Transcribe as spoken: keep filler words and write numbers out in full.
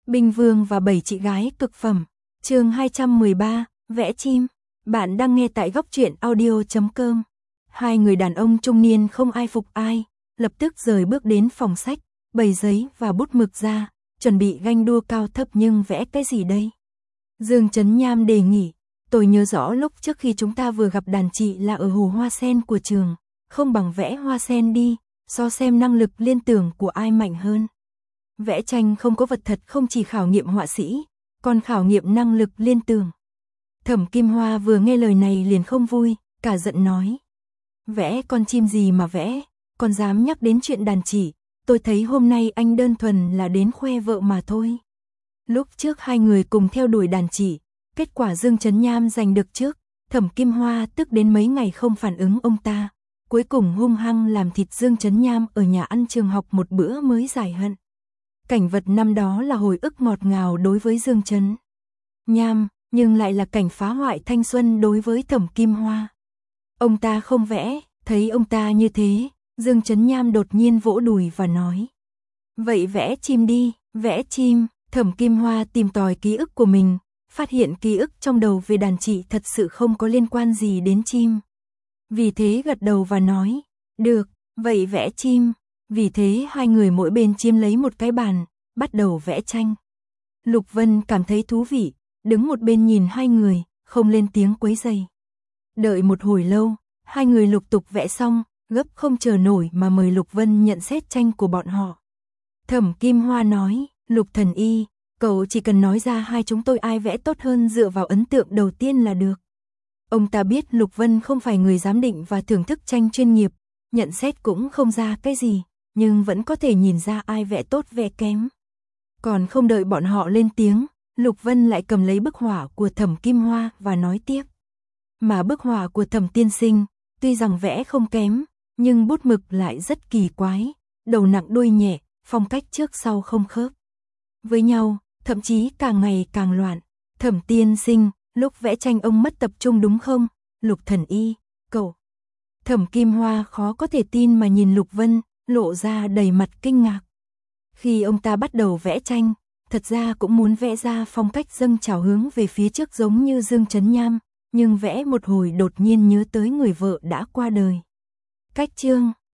Binh Vương và bảy chị gái cực phẩm. Chương hai trăm mười ba, vẽ chim. Bạn đang nghe tại góc truyện audio chấm com. Hai người đàn ông trung niên không ai phục ai, lập tức rời bước đến phòng sách, bày giấy và bút mực ra, chuẩn bị ganh đua cao thấp, nhưng vẽ cái gì đây? Dương Chấn Nham đề nghị, tôi nhớ rõ lúc trước khi chúng ta vừa gặp đàn chị là ở hồ hoa sen của trường, không bằng vẽ hoa sen đi, so xem năng lực liên tưởng của ai mạnh hơn. Vẽ tranh không có vật thật không chỉ khảo nghiệm họa sĩ, còn khảo nghiệm năng lực liên tưởng. Thẩm Kim Hoa vừa nghe lời này liền không vui, cả giận nói. Vẽ con chim gì mà vẽ, còn dám nhắc đến chuyện đàn chị, tôi thấy hôm nay anh đơn thuần là đến khoe vợ mà thôi. Lúc trước hai người cùng theo đuổi đàn chị, kết quả Dương Chấn Nham giành được trước, Thẩm Kim Hoa tức đến mấy ngày không phản ứng ông ta, cuối cùng hung hăng làm thịt Dương Chấn Nham ở nhà ăn trường học một bữa mới giải hận. Cảnh vật năm đó là hồi ức ngọt ngào đối với Dương Chấn Nham, nhưng lại là cảnh phá hoại thanh xuân đối với Thẩm Kim Hoa. Ông ta không vẽ, thấy ông ta như thế, Dương Chấn Nham đột nhiên vỗ đùi và nói. Vậy vẽ chim đi, vẽ chim. Thẩm Kim Hoa tìm tòi ký ức của mình, phát hiện ký ức trong đầu về đàn chị thật sự không có liên quan gì đến chim. Vì thế gật đầu và nói, được, vậy vẽ chim. Vì thế hai người mỗi bên chiếm lấy một cái bàn, bắt đầu vẽ tranh. Lục Vân cảm thấy thú vị, đứng một bên nhìn hai người, không lên tiếng quấy rầy. Đợi một hồi lâu, hai người lục tục vẽ xong, gấp không chờ nổi mà mời Lục Vân nhận xét tranh của bọn họ. Thẩm Kim Hoa nói, Lục thần y, cậu chỉ cần nói ra hai chúng tôi ai vẽ tốt hơn dựa vào ấn tượng đầu tiên là được. Ông ta biết Lục Vân không phải người giám định và thưởng thức tranh chuyên nghiệp, nhận xét cũng không ra cái gì, nhưng vẫn có thể nhìn ra ai vẽ tốt vẽ kém. Còn không đợi bọn họ lên tiếng, Lục Vân lại cầm lấy bức họa của Thẩm Kim Hoa và nói tiếp. Mà bức họa của Thẩm tiên sinh, tuy rằng vẽ không kém, nhưng bút mực lại rất kỳ quái, đầu nặng đuôi nhẹ, phong cách trước sau không khớp với nhau, thậm chí càng ngày càng loạn. Thẩm tiên sinh, lúc vẽ tranh ông mất tập trung đúng không? Lục thần y, cậu. Thẩm Kim Hoa khó có thể tin mà nhìn Lục Vân, lộ ra đầy mặt kinh ngạc. Khi ông ta bắt đầu vẽ tranh, thật ra cũng muốn vẽ ra phong cách dâng trào hướng về phía trước giống như Dương Chấn Nham, nhưng vẽ một hồi đột nhiên nhớ tới người vợ đã qua đời. Cách chương